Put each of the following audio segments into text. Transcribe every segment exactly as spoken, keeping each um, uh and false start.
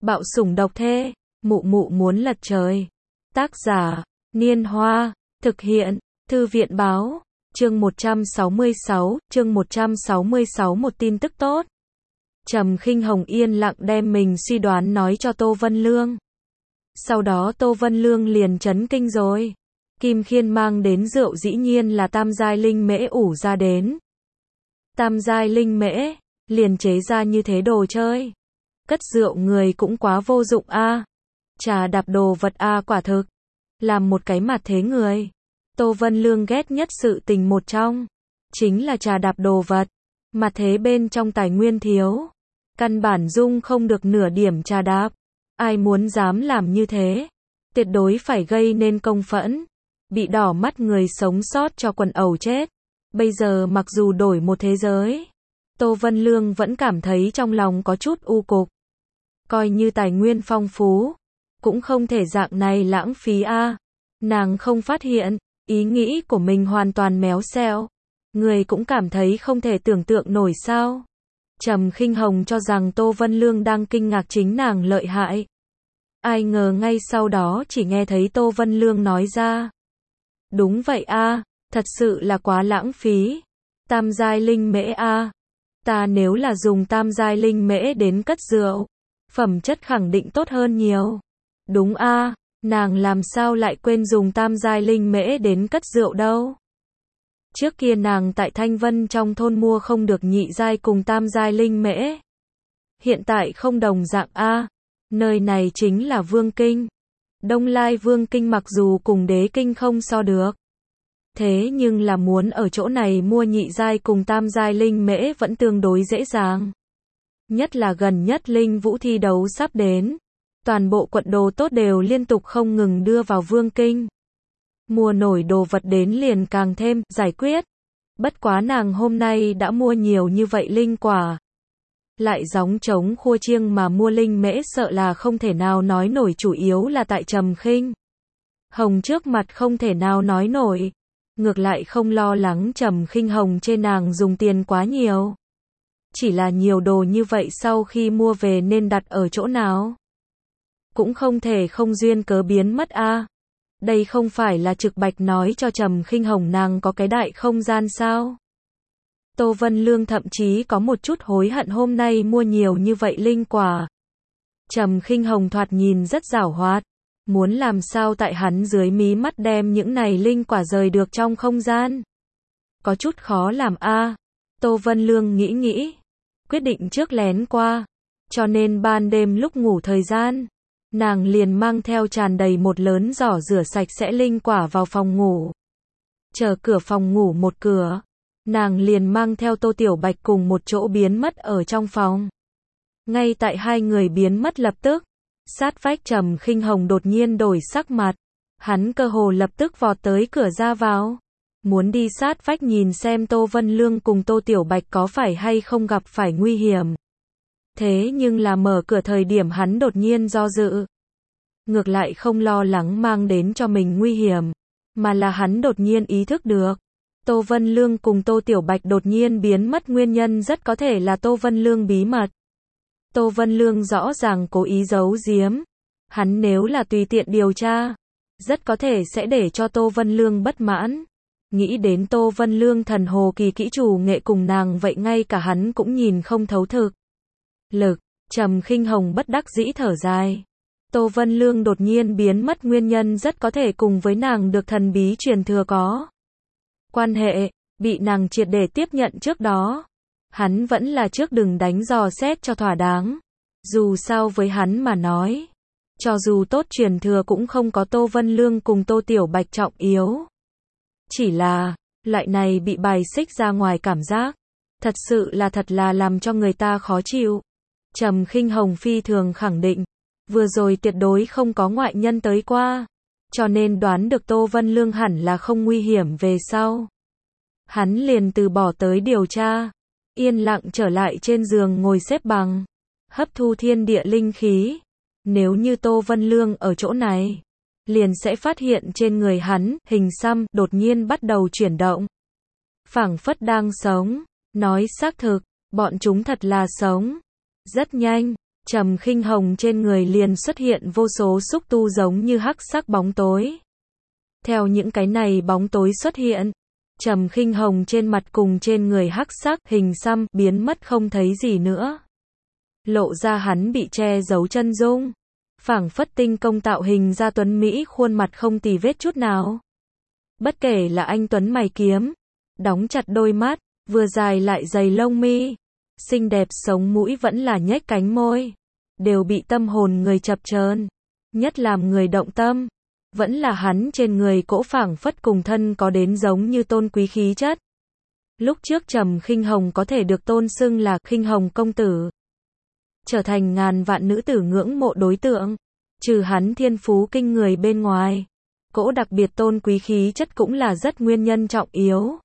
Bạo sủng độc thê, mụ mụ muốn lật trời. Tác giả, Niên Hoa, thực hiện, Thư viện báo, chương một trăm sáu mươi sáu, chương một trăm sáu mươi sáu một tin tức tốt. Trầm Khinh Hồng yên lặng đem mình suy đoán nói cho Tô Vân Lương. Sau đó Tô Vân Lương liền chấn kinh rồi. Kim Khiên mang đến rượu dĩ nhiên là tam giai linh mễ ủ ra đến. Tam giai linh mễ, liền chế ra như thế đồ chơi. Cất rượu người cũng quá vô dụng a. À. Trà đạp đồ vật a à, quả thực. Làm một cái mặt thế người. Tô Vân Lương ghét nhất sự tình một trong. Chính là trà đạp đồ vật. Mặt thế bên trong tài nguyên thiếu. Căn bản dung không được nửa điểm trà đạp. Ai muốn dám làm như thế. Tuyệt đối phải gây nên công phẫn. Bị đỏ mắt người sống sót cho quần ẩu chết. Bây giờ mặc dù đổi một thế giới. Tô Vân Lương vẫn cảm thấy trong lòng có chút u cục. Coi như tài nguyên phong phú. Cũng không thể dạng này lãng phí a. À. Nàng không phát hiện. Ý nghĩ của mình hoàn toàn méo xẹo. Người cũng cảm thấy không thể tưởng tượng nổi sao. Trầm Khinh Hồng cho rằng Tô Vân Lương đang kinh ngạc chính nàng lợi hại. Ai ngờ ngay sau đó chỉ nghe thấy Tô Vân Lương nói ra. Đúng vậy a, à, thật sự là quá lãng phí. Tam giai linh mễ a. À. Ta nếu là dùng tam giai linh mễ đến cất rượu, phẩm chất khẳng định tốt hơn nhiều. Đúng a, à, nàng làm sao lại quên dùng tam giai linh mễ đến cất rượu đâu. Trước kia nàng tại Thanh Vân trong thôn mua không được nhị giai cùng tam giai linh mễ. Hiện tại không đồng dạng a, à. Nơi này chính là Vương Kinh. Đông Lai Vương Kinh mặc dù cùng Đế Kinh không so được. Thế nhưng là muốn ở chỗ này mua nhị giai cùng tam giai linh mễ vẫn tương đối dễ dàng. Nhất là gần nhất linh vũ thi đấu sắp đến. Toàn bộ quận đồ tốt đều liên tục không ngừng đưa vào Vương Kinh. Mua nổi đồ vật đến liền càng thêm giải quyết. Bất quá nàng hôm nay đã mua nhiều như vậy linh quả. Lại gióng trống khua chiêng mà mua linh mễ sợ là không thể nào nói nổi, chủ yếu là tại Trầm Khinh Hồng trước mặt không thể nào nói nổi. Ngược lại không lo lắng Trầm Khinh Hồng chê nàng dùng tiền quá nhiều. Chỉ là nhiều đồ như vậy sau khi mua về nên đặt ở chỗ nào. Cũng không thể không duyên cớ biến mất a. À. Đây không phải là trực bạch nói cho Trầm Khinh Hồng nàng có cái đại không gian sao. Tô Vân Lương thậm chí có một chút hối hận hôm nay mua nhiều như vậy linh quả. Trầm Khinh Hồng thoạt nhìn rất giảo hoạt. Muốn làm sao tại hắn dưới mí mắt đem những này linh quả rời được trong không gian. Có chút khó làm a. À. Tô Vân Lương nghĩ nghĩ. Quyết định trước lén qua. Cho nên ban đêm lúc ngủ thời gian. Nàng liền mang theo tràn đầy một lớn giỏ rửa sạch sẽ linh quả vào phòng ngủ. Chờ cửa phòng ngủ một cửa. Nàng liền mang theo Tô Tiểu Bạch cùng một chỗ biến mất ở trong phòng. Ngay tại hai người biến mất lập tức. Sát vách Trầm Khinh Hồng đột nhiên đổi sắc mặt. Hắn cơ hồ lập tức vọt tới cửa ra vào. Muốn đi sát vách nhìn xem Tô Vân Lương cùng Tô Tiểu Bạch có phải hay không gặp phải nguy hiểm. Thế nhưng là mở cửa thời điểm hắn đột nhiên do dự. Ngược lại không lo lắng mang đến cho mình nguy hiểm. Mà là hắn đột nhiên ý thức được. Tô Vân Lương cùng Tô Tiểu Bạch đột nhiên biến mất nguyên nhân rất có thể là Tô Vân Lương bí mật. Tô Vân Lương rõ ràng cố ý giấu giếm. Hắn nếu là tùy tiện điều tra, rất có thể sẽ để cho Tô Vân Lương bất mãn. Nghĩ đến Tô Vân Lương thần hồ kỳ kỹ chủ nghệ cùng nàng vậy ngay cả hắn cũng nhìn không thấu thực. Lực, Trầm Khinh Hồng bất đắc dĩ thở dài. Tô Vân Lương đột nhiên biến mất nguyên nhân rất có thể cùng với nàng được thần bí truyền thừa có quan hệ, bị nàng triệt để tiếp nhận trước đó. Hắn vẫn là trước đừng đánh dò xét cho thỏa đáng. Dù sao với hắn mà nói, cho dù tốt truyền thừa cũng không có Tô Vân Lương cùng Tô Tiểu Bạch trọng yếu. Chỉ là, loại này bị bài xích ra ngoài cảm giác, thật sự là thật là làm cho người ta khó chịu. Trầm Khinh Hồng phi thường khẳng định, vừa rồi tuyệt đối không có ngoại nhân tới qua, cho nên đoán được Tô Vân Lương hẳn là không nguy hiểm về sau. Hắn liền từ bỏ tới điều tra, yên lặng trở lại trên giường ngồi xếp bằng, hấp thu thiên địa linh khí. Nếu như Tô Vân Lương ở chỗ này, liền sẽ phát hiện trên người hắn, hình xăm đột nhiên bắt đầu chuyển động. Phảng phất đang sống, nói xác thực, bọn chúng thật là sống. Rất nhanh, Trầm Khinh Hồng trên người liền xuất hiện vô số xúc tu giống như hắc sắc bóng tối. Theo những cái này bóng tối xuất hiện, Trầm Khinh Hồng trên mặt cùng trên người hắc sắc hình xăm biến mất không thấy gì nữa. Lộ ra hắn bị che giấu chân dung, phảng phất tinh công tạo hình ra tuấn mỹ khuôn mặt không tì vết chút nào. Bất kể là anh tuấn mày kiếm, đóng chặt đôi mắt, vừa dài lại dày lông mi, xinh đẹp sống mũi vẫn là nhếch cánh môi, đều bị tâm hồn người chập chờn. Nhất làm người động tâm, vẫn là hắn trên người cỗ phảng phất cùng thân có đến giống như tôn quý khí chất. Lúc trước Trầm Khinh Hồng có thể được tôn xưng là Khinh Hồng công tử, trở thành ngàn vạn nữ tử ngưỡng mộ đối tượng, trừ hắn thiên phú kinh người bên ngoài, cỗ đặc biệt tôn quý khí chất cũng là rất nguyên nhân trọng yếu.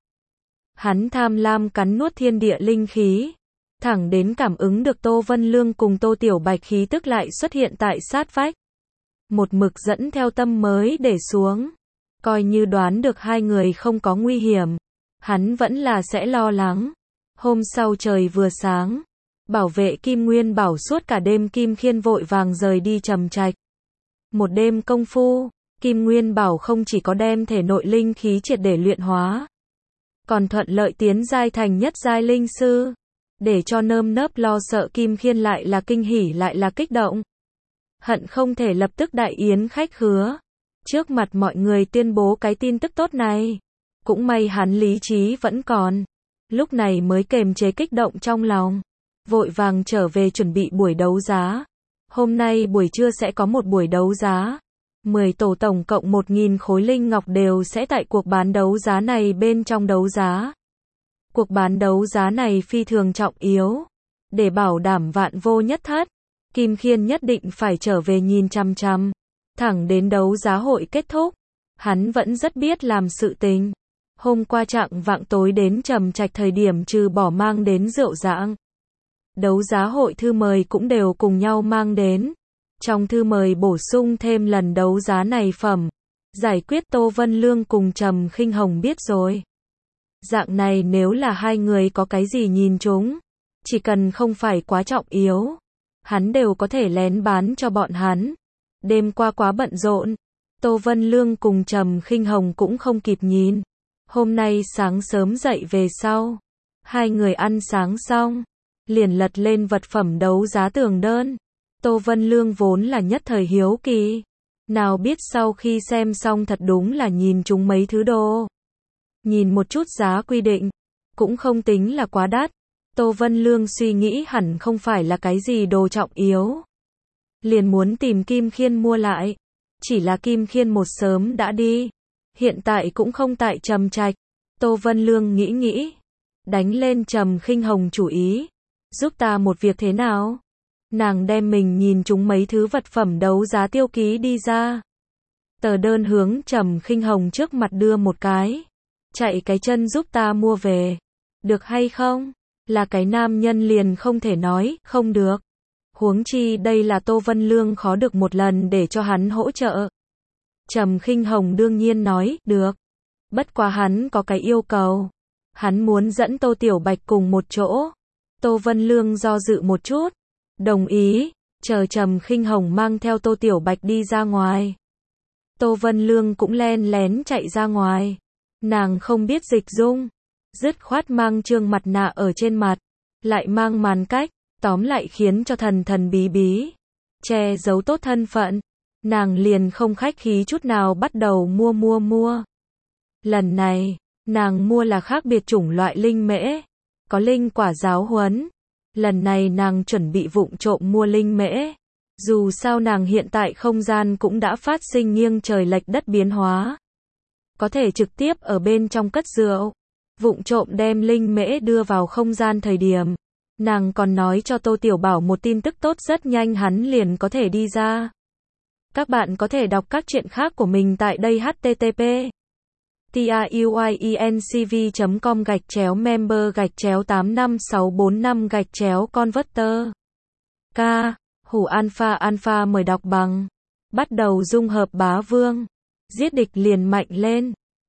Hắn tham lam cắn nuốt thiên địa linh khí, thẳng đến cảm ứng được Tô Vân Lương cùng Tô Tiểu Bạch khí tức lại xuất hiện tại sát vách. Một mực dẫn theo tâm mới để xuống, coi như đoán được hai người không có nguy hiểm, hắn vẫn là sẽ lo lắng. Hôm sau trời vừa sáng, bảo vệ Kim Nguyên Bảo suốt cả đêm Kim Khiên vội vàng rời đi Trầm Trạch. Một đêm công phu, Kim Nguyên Bảo không chỉ có đem thể nội linh khí triệt để luyện hóa, còn thuận lợi tiến giai thành nhất giai linh sư, để cho nơm nớp lo sợ Kim Khiên lại là kinh hỉ lại là kích động. Hận không thể lập tức đại yến khách khứa, trước mặt mọi người tuyên bố cái tin tức tốt này. Cũng may hắn lý trí vẫn còn, lúc này mới kềm chế kích động trong lòng, vội vàng trở về chuẩn bị buổi đấu giá. Hôm nay buổi trưa sẽ có một buổi đấu giá, mười tổ tổng cộng một nghìn khối linh ngọc đều sẽ tại cuộc bán đấu giá này bên trong đấu giá. Cuộc bán đấu giá này phi thường trọng yếu, để bảo đảm vạn vô nhất thất, Kim Khiên nhất định phải trở về nhìn chằm chằm, thẳng đến đấu giá hội kết thúc. Hắn vẫn rất biết làm sự tình. Hôm qua chạng vạng tối đến Trầm Trạch thời điểm trừ bỏ mang đến rượu rạng, đấu giá hội thư mời cũng đều cùng nhau mang đến. Trong thư mời bổ sung thêm lần đấu giá này phẩm, giải quyết Tô Vân Lương cùng Trầm Khinh Hồng biết rồi. Dạng này nếu là hai người có cái gì nhìn chúng, chỉ cần không phải quá trọng yếu, hắn đều có thể lén bán cho bọn hắn. Đêm qua quá bận rộn, Tô Vân Lương cùng Trầm Khinh Hồng cũng không kịp nhìn. Hôm nay sáng sớm dậy về sau, hai người ăn sáng xong, liền lật lên vật phẩm đấu giá tường đơn. Tô Vân Lương vốn là nhất thời hiếu kỳ, nào biết sau khi xem xong thật đúng là nhìn chúng mấy thứ đồ. Nhìn một chút giá quy định, cũng không tính là quá đắt. Tô Vân Lương suy nghĩ hẳn không phải là cái gì đồ trọng yếu, liền muốn tìm Kim Khiên mua lại. Chỉ là Kim Khiên một sớm đã đi, hiện tại cũng không tại Trầm Trạch. Tô Vân Lương nghĩ nghĩ, đánh lên Trầm Khinh Hồng chủ ý, giúp ta một việc thế nào? Nàng đem mình nhìn chúng mấy thứ vật phẩm đấu giá tiêu ký đi ra. Tờ đơn hướng Trầm Khinh Hồng trước mặt đưa một cái. Chạy cái chân giúp ta mua về, được hay không? Là cái nam nhân liền không thể nói, không được. Huống chi đây là Tô Vân Lương khó được một lần để cho hắn hỗ trợ. Trầm Khinh Hồng đương nhiên nói, được. Bất quá hắn có cái yêu cầu. Hắn muốn dẫn Tô Tiểu Bạch cùng một chỗ. Tô Vân Lương do dự một chút, đồng ý, chờ Trầm Khinh Hồng mang theo Tô Tiểu Bạch đi ra ngoài. Tô Vân Lương cũng len lén chạy ra ngoài. Nàng không biết dịch dung, dứt khoát mang trương mặt nạ ở trên mặt, lại mang màn cách, tóm lại khiến cho thần thần bí bí, che giấu tốt thân phận. Nàng liền không khách khí chút nào bắt đầu mua mua mua. Lần này, nàng mua là khác biệt chủng loại linh mễ, có linh quả giáo huấn. Lần này nàng chuẩn bị vụng trộm mua linh mễ. Dù sao nàng hiện tại không gian cũng đã phát sinh nghiêng trời lệch đất biến hóa, có thể trực tiếp ở bên trong cất rượu. Vụng trộm đem linh mễ đưa vào không gian thời điểm, nàng còn nói cho Tô Tiểu Bảo một tin tức tốt, rất nhanh hắn liền có thể đi ra. Các bạn có thể đọc các truyện khác của mình tại đây http truyencv chấm com gạch chéo member gạch chéo tám năm sáu bốn năm gạch chéo converter. K. Hủ Alpha Alpha mời đọc bằng. Bắt đầu dung hợp bá vương. Giết địch liền mạnh lên.